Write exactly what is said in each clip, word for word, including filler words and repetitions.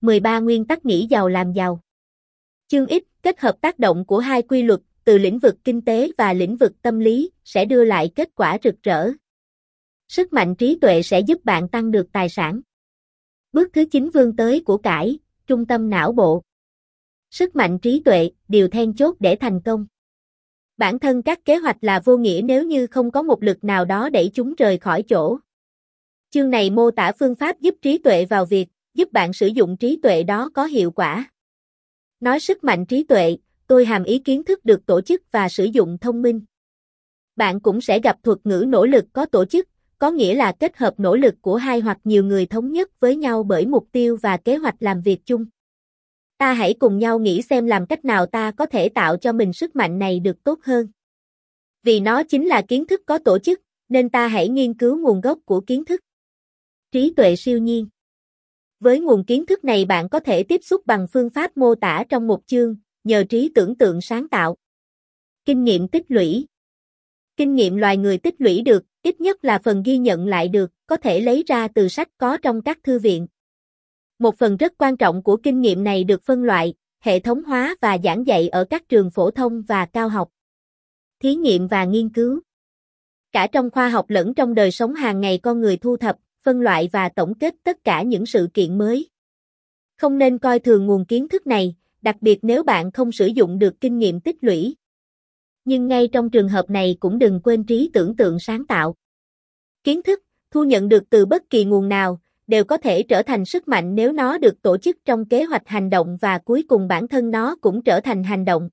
mười ba Nguyên tắc nghĩ giàu làm giàu. Chương X, kết hợp tác động của hai quy luật, từ lĩnh vực kinh tế và lĩnh vực tâm lý, sẽ đưa lại kết quả rực rỡ. Sức mạnh trí tuệ sẽ giúp bạn tăng được tài sản. Bước thứ chín vươn tới của cải, trung tâm não bộ. Sức mạnh trí tuệ, điều then chốt để thành công. Bản thân các kế hoạch là vô nghĩa nếu như không có một lực nào đó đẩy chúng rời khỏi chỗ. Chương này mô tả phương pháp giúp trí tuệ vào việc, giúp bạn sử dụng trí tuệ đó có hiệu quả. Nói sức mạnh trí tuệ, tôi hàm ý kiến thức được tổ chức và sử dụng thông minh. Bạn cũng sẽ gặp thuật ngữ nỗ lực có tổ chức, có nghĩa là kết hợp nỗ lực của hai hoặc nhiều người thống nhất với nhau bởi mục tiêu và kế hoạch làm việc chung. Ta hãy cùng nhau nghĩ xem làm cách nào ta có thể tạo cho mình sức mạnh này được tốt hơn. Vì nó chính là kiến thức có tổ chức, nên ta hãy nghiên cứu nguồn gốc của kiến thức. Trí tuệ siêu nhiên. Với nguồn kiến thức này bạn có thể tiếp xúc bằng phương pháp mô tả trong một chương, nhờ trí tưởng tượng sáng tạo. Kinh nghiệm tích lũy. Kinh nghiệm loài người tích lũy được, ít nhất là phần ghi nhận lại được, có thể lấy ra từ sách có trong các thư viện. Một phần rất quan trọng của kinh nghiệm này được phân loại, hệ thống hóa và giảng dạy ở các trường phổ thông và cao học. Thí nghiệm và nghiên cứu. Cả trong khoa học lẫn trong đời sống hàng ngày con người thu thập, phân loại và tổng kết tất cả những sự kiện mới. Không nên coi thường nguồn kiến thức này, đặc biệt nếu bạn không sử dụng được kinh nghiệm tích lũy. Nhưng ngay trong trường hợp này cũng đừng quên trí tưởng tượng sáng tạo. Kiến thức, thu nhận được từ bất kỳ nguồn nào, đều có thể trở thành sức mạnh nếu nó được tổ chức trong kế hoạch hành động và cuối cùng bản thân nó cũng trở thành hành động.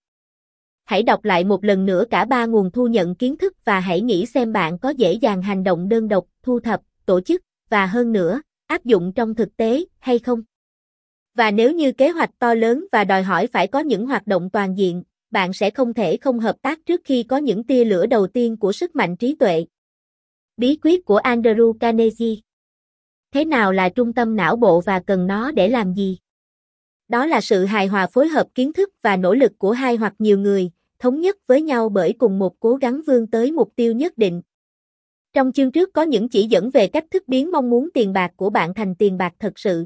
Hãy đọc lại một lần nữa cả ba nguồn thu nhận kiến thức và hãy nghĩ xem bạn có dễ dàng hành động đơn độc, thu thập, tổ chức, và hơn nữa, áp dụng trong thực tế, hay không? Và nếu như kế hoạch to lớn và đòi hỏi phải có những hoạt động toàn diện, bạn sẽ không thể không hợp tác trước khi có những tia lửa đầu tiên của sức mạnh trí tuệ. Bí quyết của Andrew Carnegie. Thế nào là trung tâm não bộ và cần nó để làm gì? Đó là sự hài hòa phối hợp kiến thức và nỗ lực của hai hoặc nhiều người, thống nhất với nhau bởi cùng một cố gắng vươn tới mục tiêu nhất định. Trong chương trước có những chỉ dẫn về cách thức biến mong muốn tiền bạc của bạn thành tiền bạc thật sự.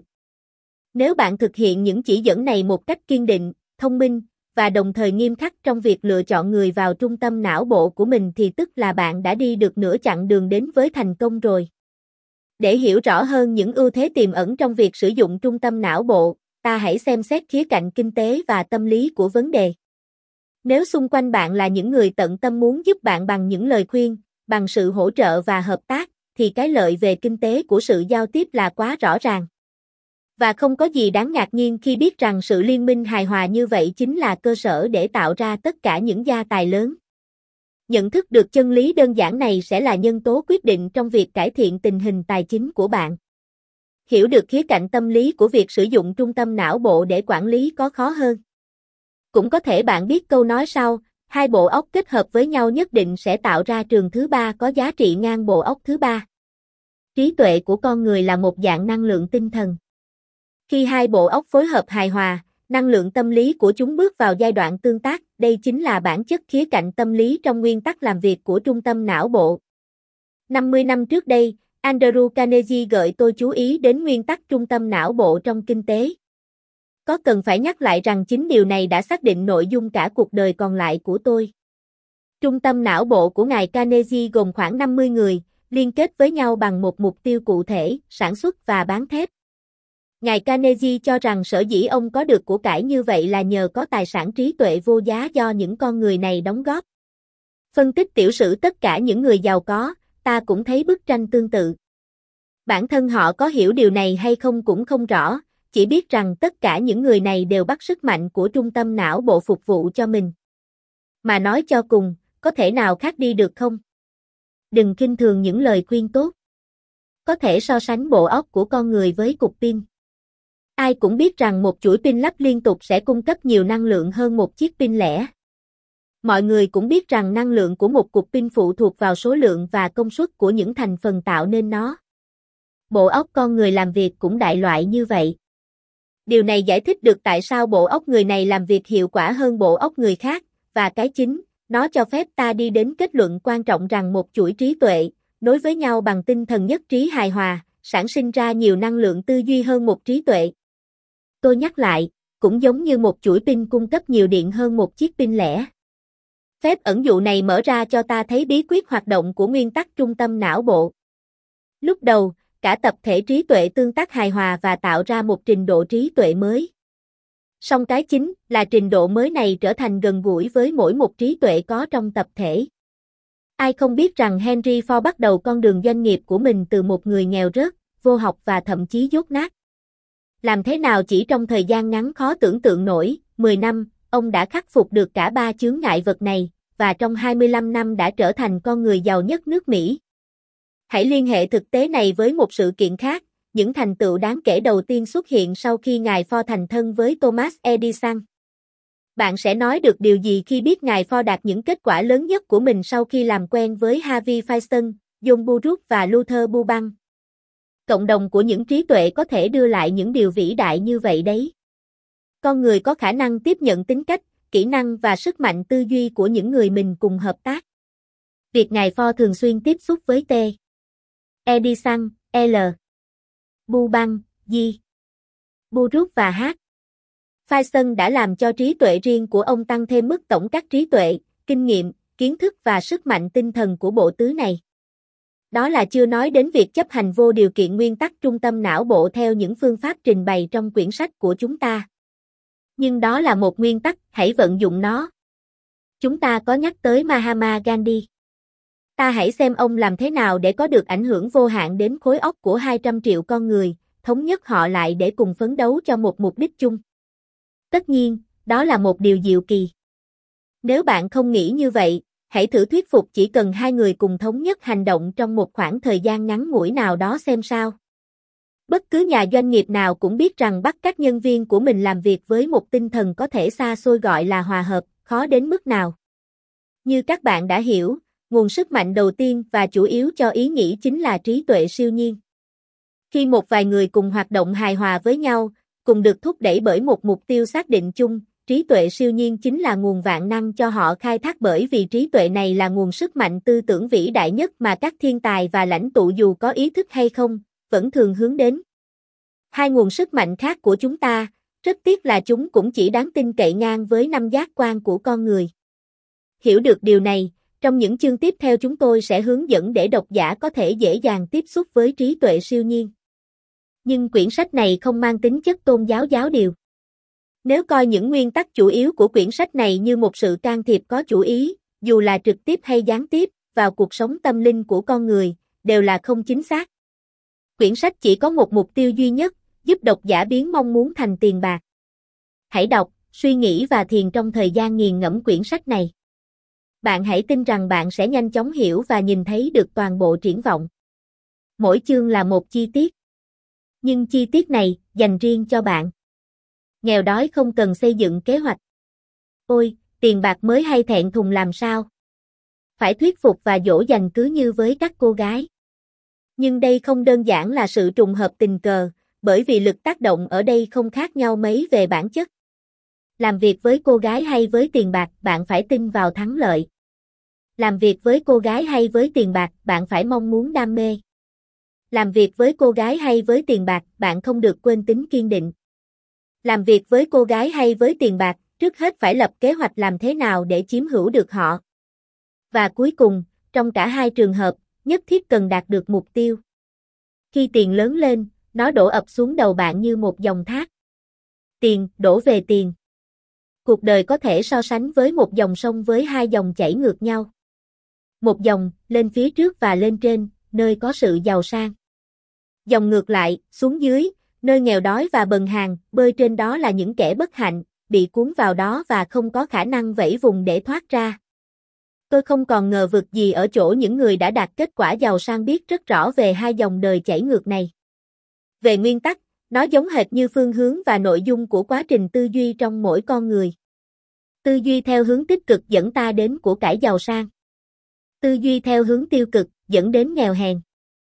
Nếu bạn thực hiện những chỉ dẫn này một cách kiên định, thông minh, và đồng thời nghiêm khắc trong việc lựa chọn người vào trung tâm não bộ của mình thì tức là bạn đã đi được nửa chặng đường đến với thành công rồi. Để hiểu rõ hơn những ưu thế tiềm ẩn trong việc sử dụng trung tâm não bộ, ta hãy xem xét khía cạnh kinh tế và tâm lý của vấn đề. Nếu xung quanh bạn là những người tận tâm muốn giúp bạn bằng những lời khuyên, bằng sự hỗ trợ và hợp tác, thì cái lợi về kinh tế của sự giao tiếp là quá rõ ràng. Và không có gì đáng ngạc nhiên khi biết rằng sự liên minh hài hòa như vậy chính là cơ sở để tạo ra tất cả những gia tài lớn. Nhận thức được chân lý đơn giản này sẽ là nhân tố quyết định trong việc cải thiện tình hình tài chính của bạn. Hiểu được khía cạnh tâm lý của việc sử dụng trung tâm não bộ để quản lý có khó hơn. Cũng có thể bạn biết câu nói sau, hai bộ óc kết hợp với nhau nhất định sẽ tạo ra trường thứ ba có giá trị ngang bộ óc thứ ba. Trí tuệ của con người là một dạng năng lượng tinh thần. Khi hai bộ óc phối hợp hài hòa, năng lượng tâm lý của chúng bước vào giai đoạn tương tác, đây chính là bản chất khía cạnh tâm lý trong nguyên tắc làm việc của trung tâm não bộ. năm mươi năm trước đây, Andrew Carnegie gợi tôi chú ý đến nguyên tắc trung tâm não bộ trong kinh tế. Có cần phải nhắc lại rằng chính điều này đã xác định nội dung cả cuộc đời còn lại của tôi. Trung tâm não bộ của ngài Carnegie gồm khoảng năm mươi người, liên kết với nhau bằng một mục tiêu cụ thể, sản xuất và bán thép. Ngài Carnegie cho rằng sở dĩ ông có được của cải như vậy là nhờ có tài sản trí tuệ vô giá do những con người này đóng góp. Phân tích tiểu sử tất cả những người giàu có, ta cũng thấy bức tranh tương tự. Bản thân họ có hiểu điều này hay không cũng không rõ, chỉ biết rằng tất cả những người này đều bắt sức mạnh của trung tâm não bộ phục vụ cho mình. Mà nói cho cùng, có thể nào khác đi được không? Đừng khinh thường những lời khuyên tốt. Có thể so sánh bộ óc của con người với cục pin. Ai cũng biết rằng một chuỗi pin lắp liên tục sẽ cung cấp nhiều năng lượng hơn một chiếc pin lẻ. Mọi người cũng biết rằng năng lượng của một cục pin phụ thuộc vào số lượng và công suất của những thành phần tạo nên nó. Bộ óc con người làm việc cũng đại loại như vậy. Điều này giải thích được tại sao bộ óc người này làm việc hiệu quả hơn bộ óc người khác, và cái chính, nó cho phép ta đi đến kết luận quan trọng rằng một chuỗi trí tuệ, nối với nhau bằng tinh thần nhất trí hài hòa, sản sinh ra nhiều năng lượng tư duy hơn một trí tuệ. tôi nhắc lại, cũng giống như một chuỗi pin cung cấp nhiều điện hơn một chiếc pin lẻ. Phép ẩn dụ này mở ra cho ta thấy bí quyết hoạt động của nguyên tắc trung tâm não bộ. Lúc đầu, cả tập thể trí tuệ tương tác hài hòa và tạo ra một trình độ trí tuệ mới. Song cái chính là trình độ mới này trở thành gần gũi với mỗi một trí tuệ có trong tập thể. Ai không biết rằng Henry Ford bắt đầu con đường doanh nghiệp của mình từ một người nghèo rớt, vô học và thậm chí dốt nát. Làm thế nào chỉ trong thời gian ngắn khó tưởng tượng nổi, mười năm, ông đã khắc phục được cả ba chướng ngại vật này, và trong hai mươi lăm năm đã trở thành con người giàu nhất nước Mỹ. Hãy liên hệ thực tế này với một sự kiện khác, những thành tựu đáng kể đầu tiên xuất hiện sau khi ngài Ford thành thân với Thomas Edison. Bạn sẽ nói được điều gì khi biết ngài Ford đạt những kết quả lớn nhất của mình sau khi làm quen với Harvey Firestone, John Burroughs và Luther Burbank? Cộng đồng của những trí tuệ có thể đưa lại những điều vĩ đại như vậy đấy. Con người có khả năng tiếp nhận tính cách, kỹ năng và sức mạnh tư duy của những người mình cùng hợp tác. Việc ngài Ford thường xuyên tiếp xúc với T. Edison, L. Burbank, G. Burroughs và H. Firestone đã làm cho trí tuệ riêng của ông tăng thêm mức tổng các trí tuệ, kinh nghiệm, kiến thức và sức mạnh tinh thần của bộ tứ này. Đó là chưa nói đến việc chấp hành vô điều kiện nguyên tắc trung tâm não bộ theo những phương pháp trình bày trong quyển sách của chúng ta. Nhưng đó là một nguyên tắc, hãy vận dụng nó. Chúng ta có nhắc tới Mahatma Gandhi. Ta hãy xem ông làm thế nào để có được ảnh hưởng vô hạn đến khối óc của hai trăm triệu con người, thống nhất họ lại để cùng phấn đấu cho một mục đích chung. Tất nhiên, đó là một điều diệu kỳ. Nếu bạn không nghĩ như vậy, hãy thử thuyết phục chỉ cần hai người cùng thống nhất hành động trong một khoảng thời gian ngắn ngủi nào đó xem sao. Bất cứ nhà doanh nghiệp nào cũng biết rằng bắt các nhân viên của mình làm việc với một tinh thần có thể xa xôi gọi là hòa hợp, khó đến mức nào. Như các bạn đã hiểu, nguồn sức mạnh đầu tiên và chủ yếu cho ý nghĩ chính là trí tuệ siêu nhiên. Khi một vài người cùng hoạt động hài hòa với nhau, cùng được thúc đẩy bởi một mục tiêu xác định chung, trí tuệ siêu nhiên chính là nguồn vạn năng cho họ khai thác, bởi vì trí tuệ này là nguồn sức mạnh tư tưởng vĩ đại nhất mà các thiên tài và lãnh tụ dù có ý thức hay không, vẫn thường hướng đến. Hai nguồn sức mạnh khác của chúng ta, rất tiếc là chúng cũng chỉ đáng tin cậy ngang với năm giác quan của con người. Hiểu được điều này, trong những chương tiếp theo chúng tôi sẽ hướng dẫn để độc giả có thể dễ dàng tiếp xúc với trí tuệ siêu nhiên. Nhưng quyển sách này không mang tính chất tôn giáo giáo điều. Nếu coi những nguyên tắc chủ yếu của quyển sách này như một sự can thiệp có chủ ý, dù là trực tiếp hay gián tiếp, vào cuộc sống tâm linh của con người, đều là không chính xác. Quyển sách chỉ có một mục tiêu duy nhất, giúp độc giả biến mong muốn thành tiền bạc. Hãy đọc, suy nghĩ và thiền trong thời gian nghiền ngẫm quyển sách này. Bạn hãy tin rằng bạn sẽ nhanh chóng hiểu và nhìn thấy được toàn bộ triển vọng. Mỗi chương là một chi tiết. Nhưng chi tiết này, dành riêng cho bạn. Nghèo đói không cần xây dựng kế hoạch. Ôi, tiền bạc mới hay thẹn thùng làm sao? Phải thuyết phục và dỗ dành cứ như với các cô gái. Nhưng đây không đơn giản là sự trùng hợp tình cờ, bởi vì lực tác động ở đây không khác nhau mấy về bản chất. Làm việc với cô gái hay với tiền bạc, bạn phải tin vào thắng lợi. Làm việc với cô gái hay với tiền bạc, bạn phải mong muốn đam mê. Làm việc với cô gái hay với tiền bạc, bạn không được quên tính kiên định. Làm việc với cô gái hay với tiền bạc, trước hết phải lập kế hoạch làm thế nào để chiếm hữu được họ. Và cuối cùng, trong cả hai trường hợp, nhất thiết cần đạt được mục tiêu. Khi tiền lớn lên, nó đổ ập xuống đầu bạn như một dòng thác. Tiền, đổ về tiền. Cuộc đời có thể so sánh với một dòng sông với hai dòng chảy ngược nhau. Một dòng, lên phía trước và lên trên, nơi có sự giàu sang. Dòng ngược lại, xuống dưới, nơi nghèo đói và bần hàn, bơi trên đó là những kẻ bất hạnh, bị cuốn vào đó và không có khả năng vẫy vùng để thoát ra. Tôi không còn ngờ vực gì ở chỗ những người đã đạt kết quả giàu sang biết rất rõ về hai dòng đời chảy ngược này. Về nguyên tắc, nó giống hệt như phương hướng và nội dung của quá trình tư duy trong mỗi con người. Tư duy theo hướng tích cực dẫn ta đến của cải giàu sang. Tư duy theo hướng tiêu cực dẫn đến nghèo hèn.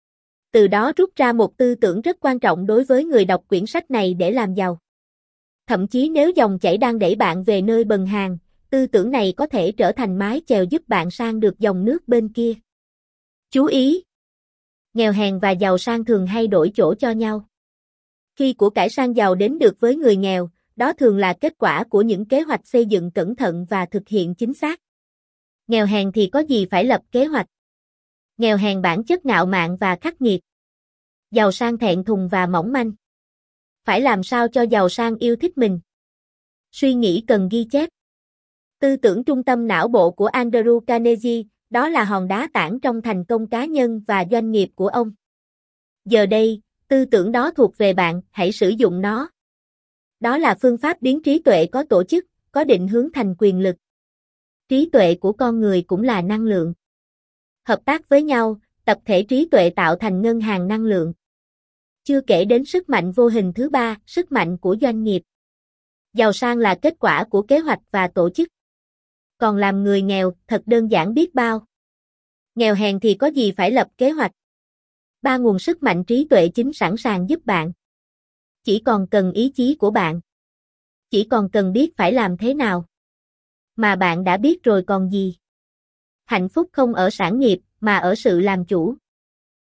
Từ đó rút ra một tư tưởng rất quan trọng đối với người đọc quyển sách này để làm giàu. Thậm chí nếu dòng chảy đang đẩy bạn về nơi bần hàn, tư tưởng này có thể trở thành mái chèo giúp bạn sang được dòng nước bên kia. Chú ý! Nghèo hèn và giàu sang thường hay đổi chỗ cho nhau. Khi của cải sang giàu đến được với người nghèo, đó thường là kết quả của những kế hoạch xây dựng cẩn thận và thực hiện chính xác. Nghèo hèn thì có gì phải lập kế hoạch. Nghèo hèn bản chất ngạo mạn và khắc nghiệt. Giàu sang thẹn thùng và mỏng manh. Phải làm sao cho giàu sang yêu thích mình? Suy nghĩ cần ghi chép. Tư tưởng trung tâm não bộ của Andrew Carnegie, đó là hòn đá tảng trong thành công cá nhân và doanh nghiệp của ông. Giờ đây, tư tưởng đó thuộc về bạn, hãy sử dụng nó. Đó là phương pháp biến trí tuệ có tổ chức, có định hướng thành quyền lực. Trí tuệ của con người cũng là năng lượng. Hợp tác với nhau, tập thể trí tuệ tạo thành ngân hàng năng lượng. Chưa kể đến sức mạnh vô hình thứ ba, sức mạnh của doanh nghiệp. Giàu sang là kết quả của kế hoạch và tổ chức. Còn làm người nghèo, thật đơn giản biết bao. Nghèo hèn thì có gì phải lập kế hoạch. Ba nguồn sức mạnh trí tuệ chính sẵn sàng giúp bạn. Chỉ còn cần ý chí của bạn. Chỉ còn cần biết phải làm thế nào. Mà bạn đã biết rồi còn gì. Hạnh phúc không ở sản nghiệp, mà ở sự làm chủ.